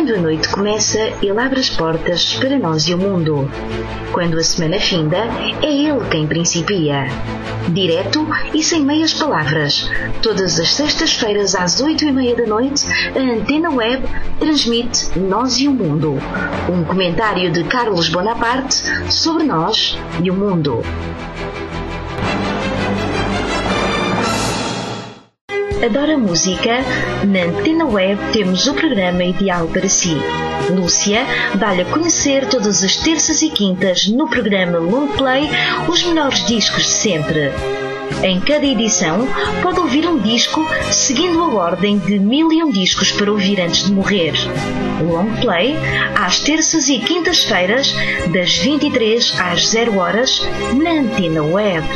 Quando a noite começa, ele abre as portas para nós e o mundo. Quando a semana finda, é ele quem principia. Direto e sem meias palavras, todas as sextas-feiras às 8h30 da noite, a Antena Web transmite Nós e o Mundo. Um comentário de Carlos Bonaparte sobre nós e o mundo. Adora música? Na Antena Web temos o programa ideal para si. Lúcia dá-lhe a conhecer todas as terças e quintas no programa Long Play os melhores discos de sempre. Em cada edição pode ouvir um disco seguindo a ordem de 1001 discos para ouvir antes de morrer. Long Play às terças e quintas-feiras das 23 às 0 horas na Antena Web.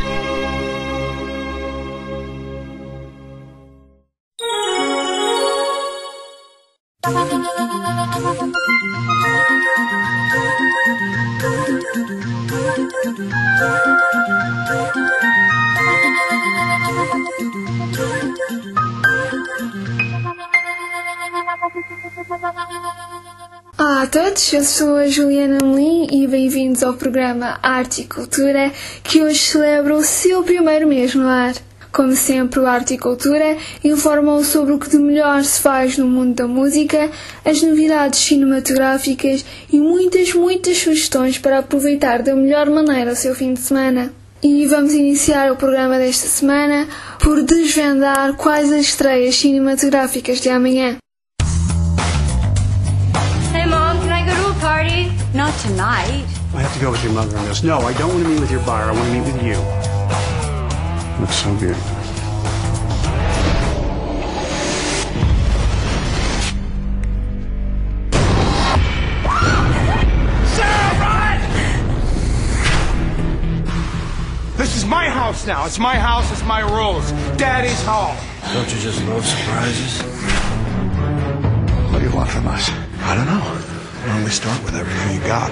Olá a todos, eu sou a Juliana Melim e bem-vindos ao programa Arte e Cultura, que hoje celebra o seu primeiro mês no ar. Como sempre, o Arte e Cultura informa sobre o que de melhor se faz no mundo da música, as novidades cinematográficas e muitas sugestões para aproveitar da melhor maneira o seu fim de semana. E vamos iniciar o programa desta semana por desvendar quais as estreias cinematográficas de amanhã. Hey Mom, can I go to a party? Not tonight. I have to go with your mother on this. No, I don't want to meet with your buyer. I want to meet with you. Looks so good. Sarah, run! This is my house now. It's my house. It's my rules. Daddy's home. Don't you just love surprises? What do you want from us? I don't know. Why don't we start with everything you got?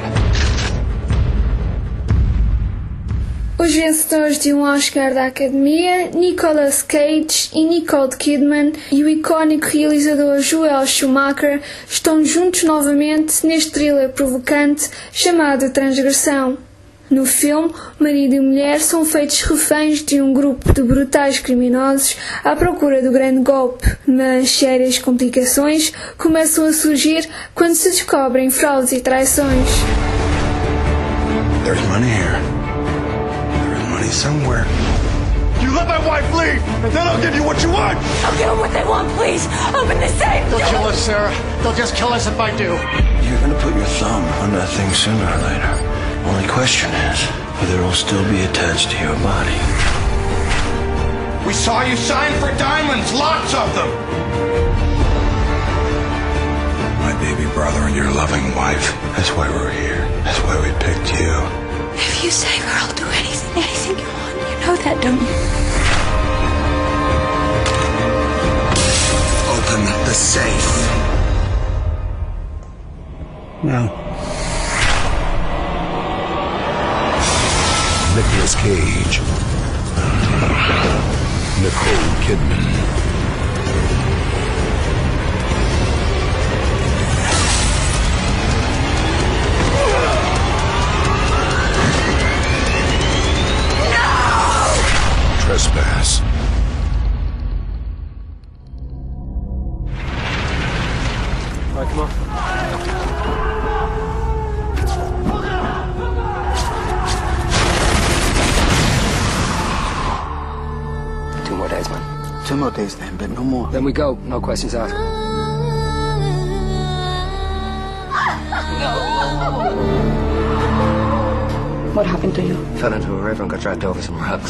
Os vencedores de um Oscar da Academia, Nicolas Cage e Nicole Kidman, e o icónico realizador Joel Schumacher estão juntos novamente neste thriller provocante chamado Transgressão. No filme, marido e mulher são feitos reféns de um grupo de brutais criminosos à procura do grande golpe, mas sérias complicações começam a surgir quando se descobrem fraudes e traições. There's money here. There's money somewhere. You let my wife leave, and then I'll give you what you want. I'll give them what they want, please. Open the safe. They'll kill us, Sarah. They'll just kill us if I do. You're gonna put your thumb on that thing sooner or later. Only question is whether it'll still be attached to your body. We saw you sign for diamonds, lots of them. My baby brother and your loving wife. That's why we're here. That's why we picked you. If you save her, I'll do anything you want. You know that, don't you? Open the safe. No. Nicolas Cage, Nicole Kidman. No! Trespass. All right, come on. 2 more days, man. 2 more days then, but no more. Then we go. No questions asked. What happened to you? Fell into a river and got dragged over some rocks.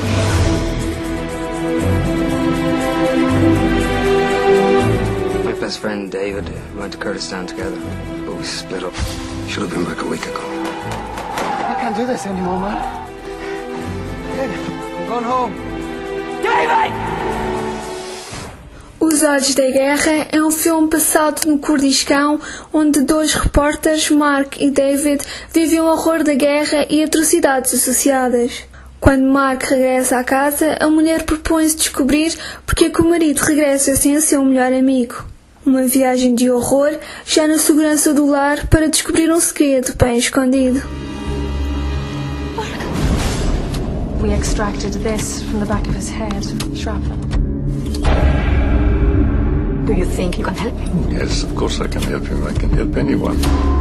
My best friend David, we went to Kurdistan together, but we split up. Should have been back a week ago. I can't do this anymore, man. I'm going home. David! Os Olhos da Guerra é um filme passado no Kurdistão, onde 2 repórteres, Mark e David, vivem o horror da guerra e atrocidades associadas. Quando Mark regressa à casa, a mulher propõe-se descobrir porque é que o marido regressa sem ser seu melhor amigo. Uma viagem de horror, já na segurança do lar, para descobrir um segredo bem escondido. We extracted this from the back of his head, shrapnel. Do you think you can help him? Yes, of course I can help him. I can help anyone.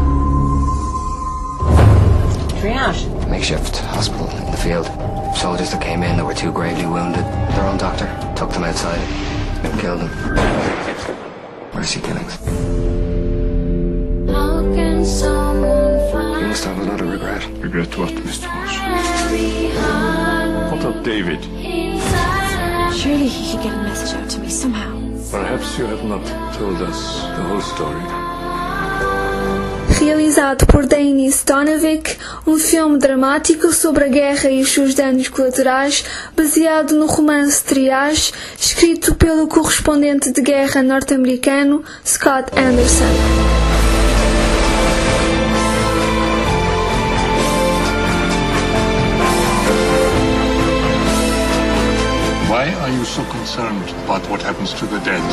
Triage. Makeshift hospital in the field. Soldiers that came in that were too gravely wounded. Their own doctor took them outside and killed them. Mercy killings. How can someone find You must have a lot of regret. Regret what, Mr. Walsh? What of David? Surely he could get a message out to me somehow. Perhaps you have not told us the whole story. Realizado por Denis Donovic, um filme dramático sobre a guerra e os seus danos colaterais, baseado no romance Triage, escrito pelo correspondente de guerra norte-americano Scott Anderson. Why are you so concerned about what happens to the dead?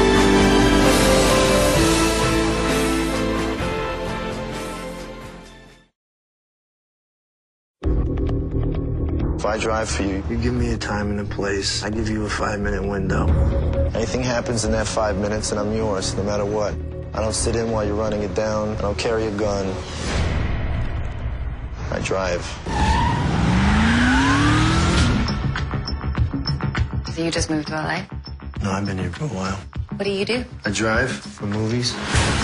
If I drive for you, you give me a time and a place. I give you a 5-minute window. Anything happens in that 5 minutes and I'm yours, no matter what. I don't sit in while you're running it down. I don't carry a gun. I drive. So you just moved to LA? No, I've been here for a while. What do you do? I drive for movies.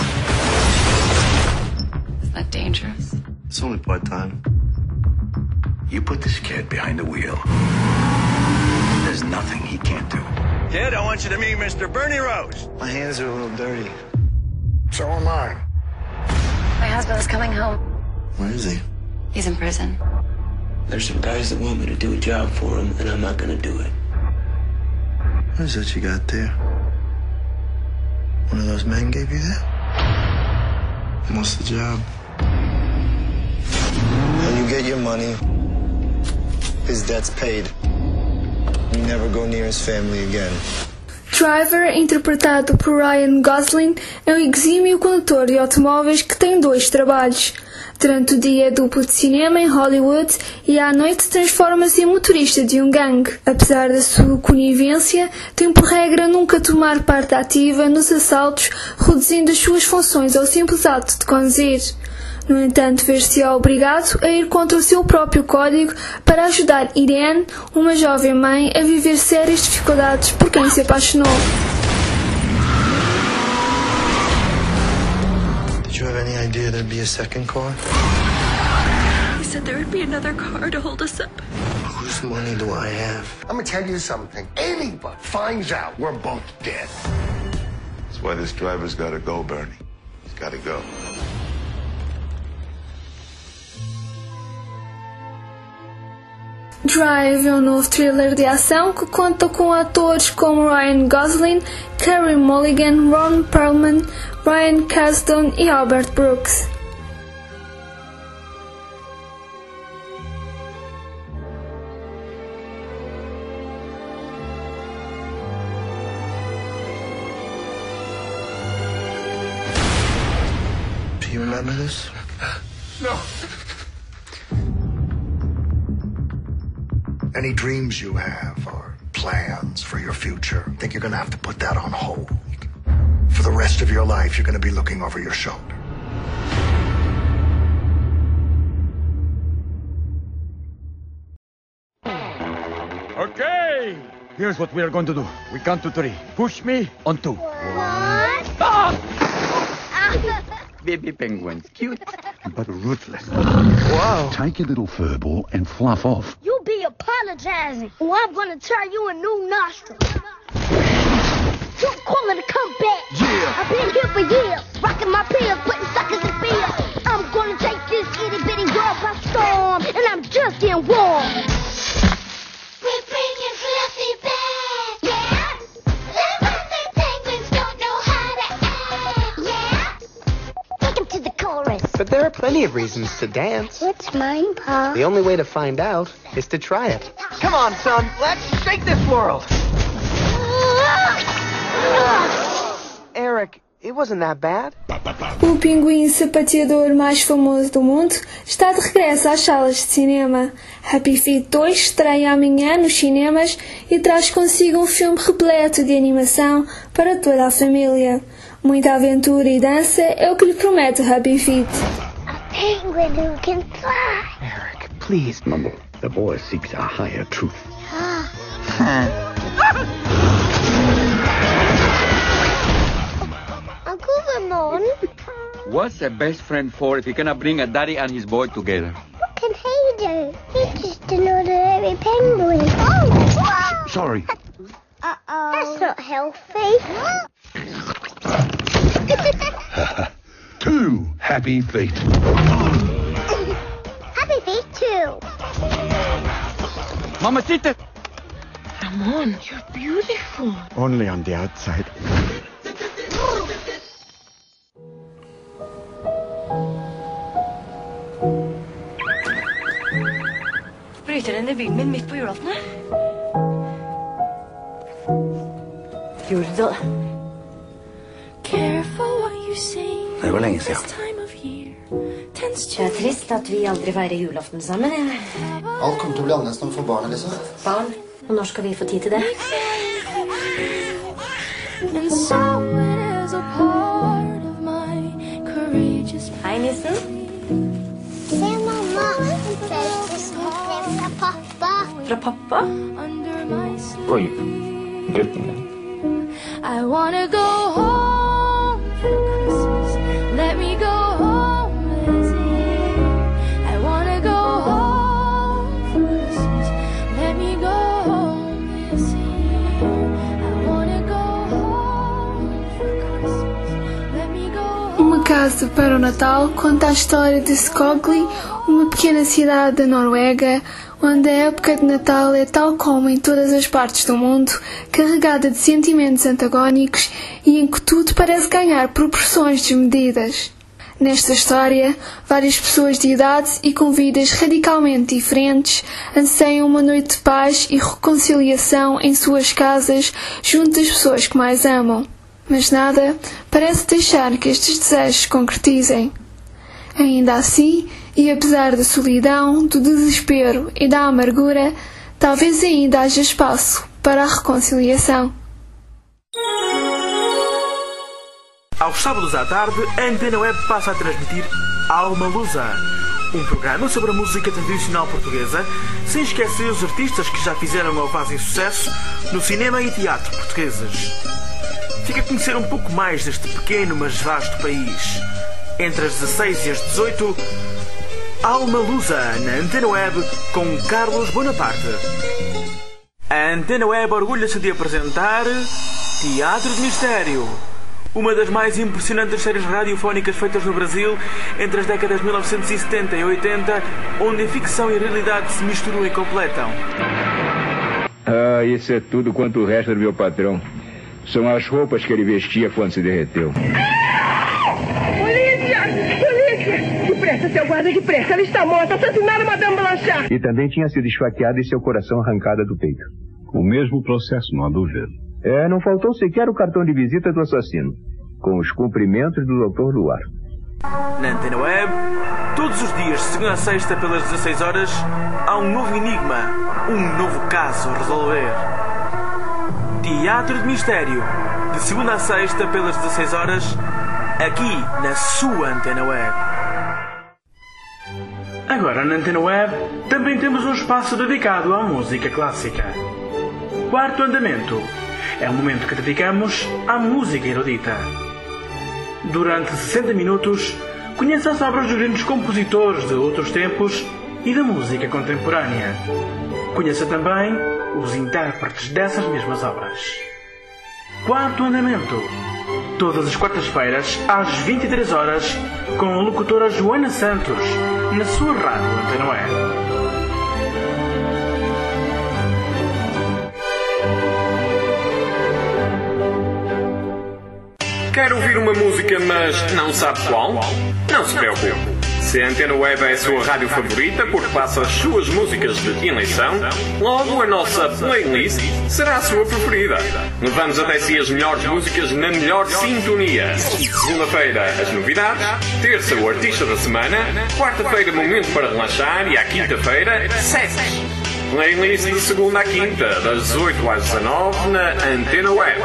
Is that dangerous? It's only part-time. You put this kid behind the wheel. There's nothing he can't do. Kid, I want you to meet Mr. Bernie Rose. My hands are a little dirty. So am I. My husband's coming home. Where is he? He's in prison. There's some guys that want me to do a job for them, and I'm not gonna do it. What is that you got there? One of those men gave you that? What's the job? When you get your money, his debt's paid. You never go near his family again. Driver, interpretado por Ryan Gosling, é um exímio condutor de automóveis que tem 2 trabalhos. Durante o dia é duplo de cinema em Hollywood e à noite transforma-se em motorista de um gangue. Apesar da sua conivência, tem por regra nunca tomar parte ativa nos assaltos, reduzindo as suas funções ao simples ato de conduzir. No entanto, ver-se obrigado a ir contra o seu próprio código para ajudar Irene, uma jovem mãe, a viver sérias dificuldades por quem se apaixonou. Did you have any idea there'd be a second car? He said there would be another car to hold us up. Whose money do I have? I'm gonna tell you something. Anybody finds out, we're both dead. That's why this driver's gotta go, Bernie. He's gotta go. Drive é um novo thriller de ação que conta com atores como Ryan Gosling, Carey Mulligan, Ron Perlman, Ryan Kasdan e Albert Brooks. Do you remember this? No. Any dreams you have or plans for your future, I think you're going to have to put that on hold. For the rest of your life, you're going to be looking over your shoulder. Okay, here's what we are going to do. We count to 3. Push me on 2. 1. Baby penguins, cute but ruthless. Wow. Take your little fur ball and fluff off. You be apologizing, or I'm gonna turn you a new nostril. You call it a comeback. Yeah. I've been here for years, rocking my pills, putting suckers in fear. I'm gonna take this itty bitty world by storm, and I'm just getting warm. We're bringing Fluffy back, yeah. The penguins don't know how to act, yeah. Take him to the chorus. But there are plenty of reasons to dance. What's mine, Pa? The only way to find out is to try it. Come on, son, let's shake this world. Eric, It wasn't that bad. O pinguim sapateador mais famoso do mundo está de regresso às salas de cinema. Happy Feet 2 estreia amanhã nos cinemas e traz consigo um filme repleto de animação para toda a família. Muita aventura e dança é o que lhe promete Happy Feet. A penguin who can fly. Eric, please. Mumble. The boy seeks a higher truth. Uncle Ramon, What's a best friend for if he cannot bring a daddy and his boy together? what can he do? He's just an ordinary penguin. Oh! Sorry. Uh-oh. That's not healthy. Two happy feet. Happy Feet 2. Mamacita! Ramon, you're beautiful. Only on the outside. Bryter inn i bilen min midt på julaften. Gjorde du det? Det var lenge siden. Det er trist at vi aldri feirer julaften sammen. Alt kommer til å bli annerledes når vi får barn, liksom. Barn, og når skal vi få tid til det? Hei, nissen. Se, mamma. Fra pappa. Fra pappa? Oi. Gutten min. I wanna go home for Christmas. Let me go home this year. I wanna go home for Christmas. Let me go home this year. I wanna go home for Christmas. Let me go home. Uma Casa para o Natal conta a história de Skogli, uma pequena cidade da Noruega, onde a época de Natal é, tal como em todas as partes do mundo, carregada de sentimentos antagónicos e em que tudo parece ganhar proporções desmedidas. Nesta história, várias pessoas de idade e com vidas radicalmente diferentes anseiam uma noite de paz e reconciliação em suas casas junto das pessoas que mais amam. Mas nada parece deixar que estes desejos se concretizem. Ainda assim, e apesar da solidão, do desespero e da amargura, talvez ainda haja espaço para a reconciliação. Aos sábados à tarde, a Antena Web passa a transmitir Alma Lusa, um programa sobre a música tradicional portuguesa, sem esquecer os artistas que já fizeram ou fazem sucesso no cinema e teatro portugueses. Fica a conhecer um pouco mais deste pequeno mas vasto país. Entre as 16 e as 18, Alma Lusa, na Antena Web, com Carlos Bonaparte. A Antena Web orgulha-se de apresentar Teatro de Mistério, uma das mais impressionantes séries radiofónicas feitas no Brasil entre as décadas de 1970 e 80, onde a ficção e a realidade se misturam e completam. Ah, isso é tudo quanto o resto do meu patrão. São as roupas que ele vestia quando se derreteu. Polícia! Polícia! Depressa, seu guarda, depressa! Ela está morta! Assassinaram Madame Blanchard! E também tinha sido esfaqueada e seu coração arrancado do peito. O mesmo processo, não há dúvida. Não faltou sequer o cartão de visita do assassino, com os cumprimentos do Dr. Luar. Na Antena Web, todos os dias, de segunda a sexta, pelas 16 horas, há um novo enigma, um novo caso a resolver. Teatro de Mistério, de segunda a sexta, pelas 16 horas, aqui na sua Antena Web. Agora, na Antena Web, também temos um espaço dedicado à música clássica. Quarto Andamento. É um momento que dedicamos à música erudita. Durante 60 minutos, conheça as obras dos grandes compositores de outros tempos e da música contemporânea. Conheça também os intérpretes dessas mesmas obras. Quarto Andamento. Todas as quartas-feiras, às 23 horas, com a locutora Joana Santos, na sua rádio Antena Web. Quer ouvir uma música, mas não sabe qual? Não se preocupe. Se a Antena Web é a sua rádio favorita porque passa as suas músicas de eleição, logo a nossa playlist será a sua preferida. Levamos até si as melhores músicas na melhor sintonia. Segunda-feira, as novidades. Terça, o artista da semana. Quarta-feira, momento para relaxar. E à quinta-feira, sets. Playlist de segunda à quinta, das 18 às 19 na Antena Web.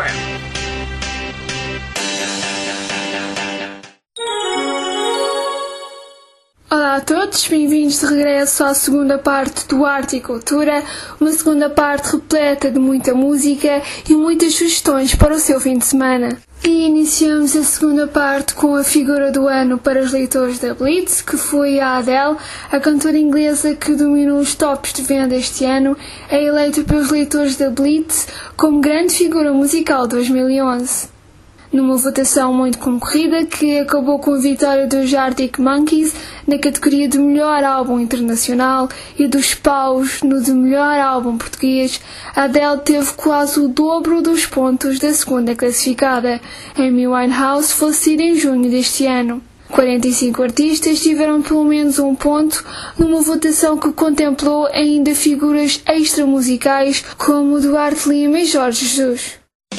Olá a todos, bem-vindos de regresso à segunda parte do Arte e Cultura, uma segunda parte repleta de muita música e muitas sugestões para o seu fim de semana. E iniciamos a segunda parte com a figura do ano para os leitores da Blitz, que foi a Adele, a cantora inglesa que dominou os tops de venda este ano, é eleita pelos leitores da Blitz como grande figura musical de 2011. Numa votação muito concorrida que acabou com a vitória dos Arctic Monkeys na categoria de melhor álbum internacional e dos Paus no de melhor álbum português, a Adele teve quase o dobro dos pontos da segunda classificada, Amy Winehouse, falecida em junho deste ano. 45 artistas tiveram pelo menos um ponto numa votação que contemplou ainda figuras extramusicais como Duarte Lima e Jorge Jesus.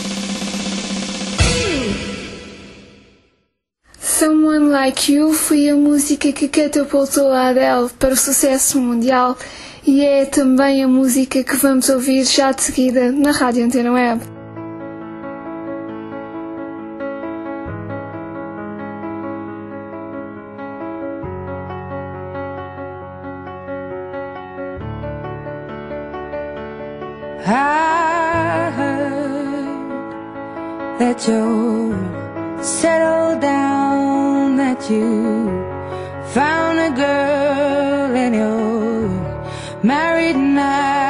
Someone Like You foi a música que catapultou a Adele para o sucesso mundial e é também a música que vamos ouvir já de seguida na Rádio Antena Web. I heard that you're settled down, that you found a girl and you're married now.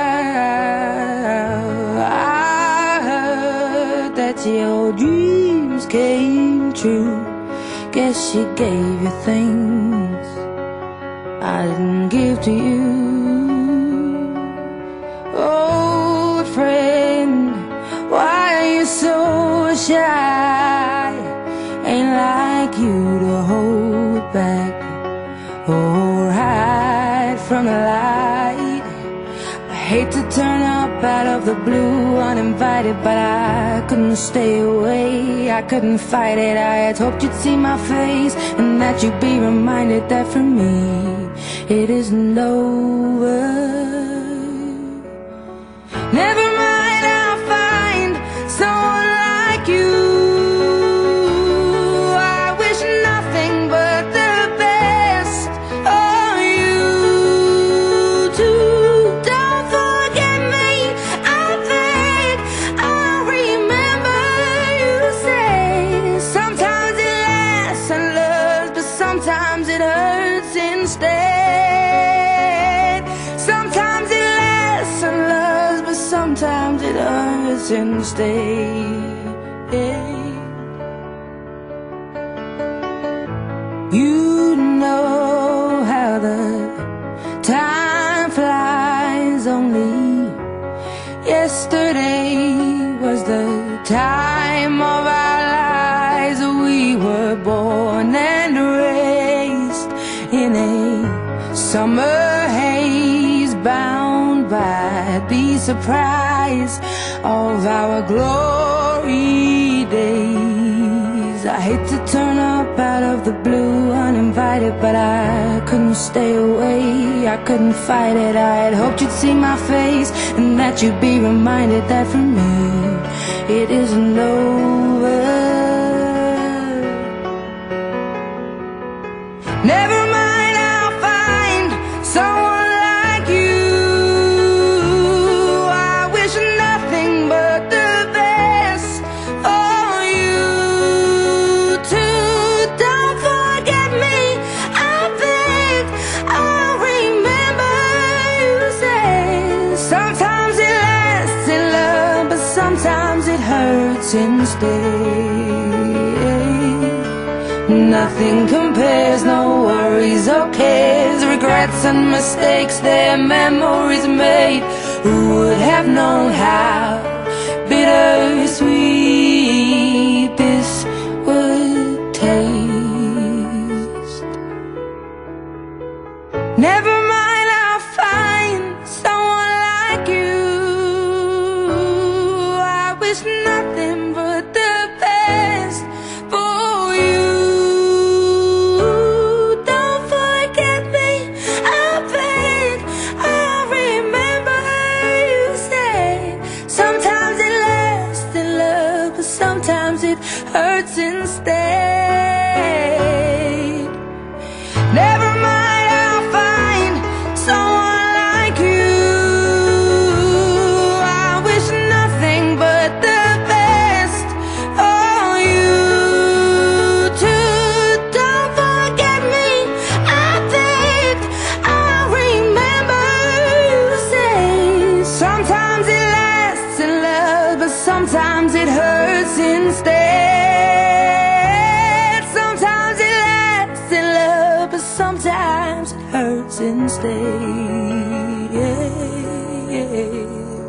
I heard that your dreams came true. Guess she gave you things I didn't give to you. Old friend, why are you so shy? Ain't like you to hold back or hide from the light. I hate to turn up out of the blue uninvited, but I couldn't stay away, I couldn't fight it. I had hoped you'd see my face and that you'd be reminded that for me it isn't over. Never mind, I'll find someone like you. Instead, you know how the time flies. Only yesterday was the time of our lives. We were born and raised in a summer haze, bound by the surprise of our glory days. I hate to turn up out of the blue uninvited, but I couldn't stay away, I couldn't fight it. I had hoped you'd see my face and that you'd be reminded that for me it isn't over. Never mind, I'll find someone like you. I wish nothing but the best for you too. Don't forget me, I beg. I'll remember you said sometimes it lasts in love, but sometimes it hurts instead. Nothing compares, no worries or cares, regrets and mistakes, their memories made. Who would have known how bittersweet this would taste? sometimes it hurts instead. Never mind, I'll find someone like you. I wish nothing but the best for you too. Don't forget me, I think I remember you say sometimes it lasts in love, but sometimes it hurts instead. Sometimes it lasts in love, but sometimes it hurts instead. Yeah.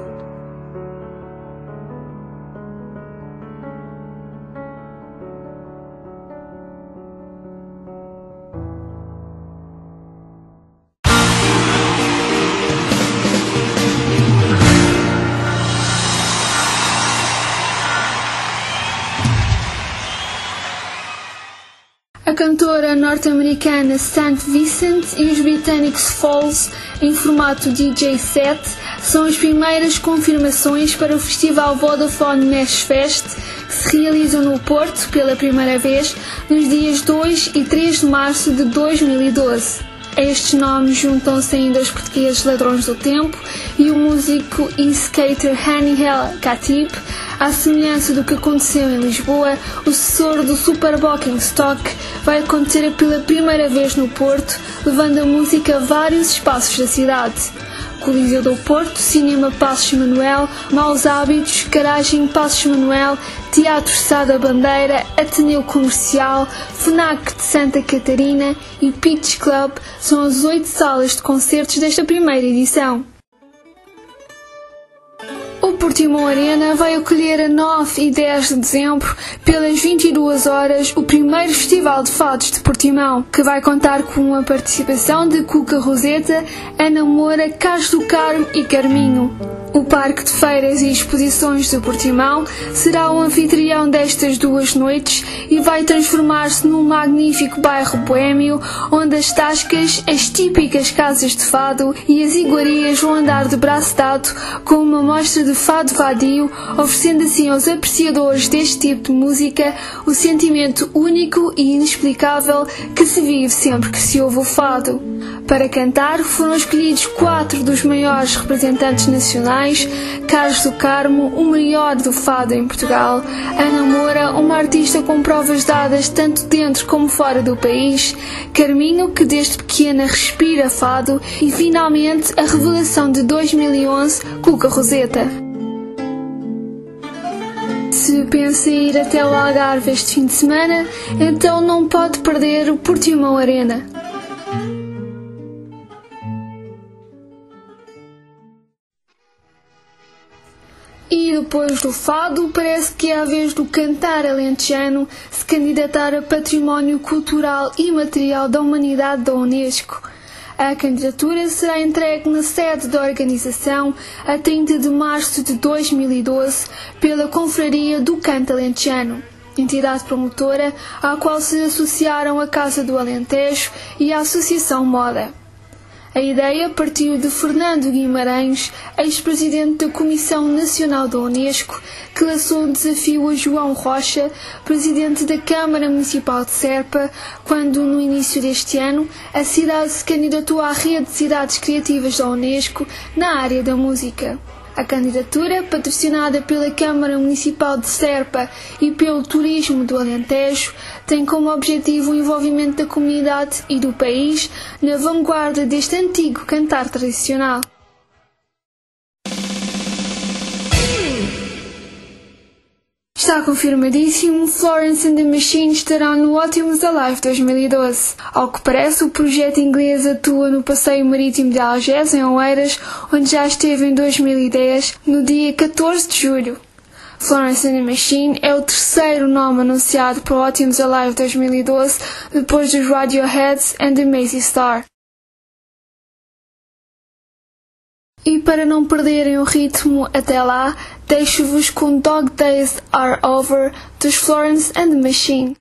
A cantora norte-americana St. Vincent e os britânicos Falls, em formato DJ set, são as primeiras confirmações para o festival Vodafone Mesh Fest, que se realizam no Porto pela primeira vez nos dias 2 e 3 de março de 2012. A estes nomes juntam-se ainda os portugueses Ladrões do Tempo e o músico e skater Haniel Khatib. À semelhança do que aconteceu em Lisboa, o sucessor do Super Booking Stock vai acontecer pela primeira vez no Porto, levando a música a vários espaços da cidade. Coliseu do Porto, Cinema Passos Manuel, Maus Hábitos, Garagem Passos Manuel, Teatro Sá da Bandeira, Ateneu Comercial, FNAC de Santa Catarina e Pitch Club são as 8 salas de concertos desta primeira edição. O Portimão Arena vai acolher a 9 e 10 de dezembro, pelas 22 horas, o primeiro Festival de Fados de Portimão, que vai contar com a participação de Cuca Roseta, Ana Moura, Carlos do Carmo e Carminho. O Parque de Feiras e Exposições do Portimão será o anfitrião destas 2 noites e vai transformar-se num magnífico bairro boêmio, onde as tascas, as típicas casas de fado e as iguarias vão andar de braço dado com uma mostra de fado vadio, oferecendo assim aos apreciadores deste tipo de música o sentimento único e inexplicável que se vive sempre que se ouve o fado. Para cantar foram escolhidos 4 dos maiores representantes nacionais: Carlos do Carmo, o maior do fado em Portugal; Ana Moura, uma artista com provas dadas tanto dentro como fora do país; Carminho, que desde pequena respira fado; e finalmente a revelação de 2011, Cuca Roseta. Se pensa em ir até o Algarve este fim de semana, então não pode perder o Portimão Arena. E depois do fado, parece que é a vez do cantar alentejano se candidatar a Património Cultural e Material da Humanidade da Unesco. A candidatura será entregue na sede da organização a 30 de março de 2012 pela Confraria do Canto Alentejano, entidade promotora à qual se associaram a Casa do Alentejo e a Associação Moda. A ideia partiu de Fernando Guimarães, ex-presidente da Comissão Nacional da Unesco, que lançou um desafio a João Rocha, presidente da Câmara Municipal de Serpa, quando, no início deste ano, a cidade se candidatou à Rede de Cidades Criativas da Unesco na área da música. A candidatura, patrocinada pela Câmara Municipal de Serpa e pelo Turismo do Alentejo, tem como objetivo o envolvimento da comunidade e do país na vanguarda deste antigo cantar tradicional. Está confirmadíssimo, Florence and the Machine estará no Ótimos Alive 2012. Ao que parece, o projeto inglês atua no Passeio Marítimo de Algés, em Oeiras, onde já esteve em 2010, no dia 14 de julho. Florence and the Machine é o terceiro nome anunciado para o Ótimos Alive 2012, depois dos Radiohead and the Macy Star. E para não perderem o ritmo até lá, deixo-vos com Dog Days Are Over, dos Florence and the Machine.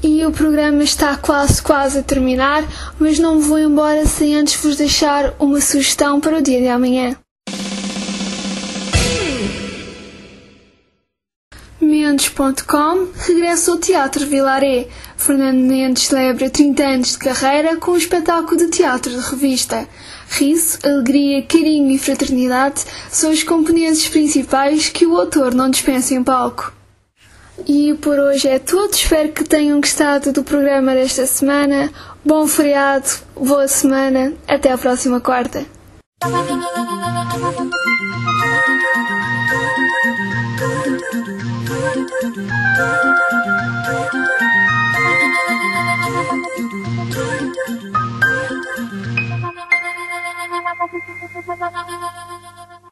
E o programa está quase a terminar, mas não me vou embora sem antes vos deixar uma sugestão para o dia de amanhã. Mendes.com regressa ao Teatro Vilaré. Fernando Mendes celebra 30 anos de carreira com um espetáculo de teatro de revista. Riso, alegria, carinho e fraternidade são os componentes principais que o autor não dispensa em palco. E por hoje é tudo. Espero que tenham gostado do programa desta semana. Bom feriado, boa semana. Até a próxima quarta. Thank you.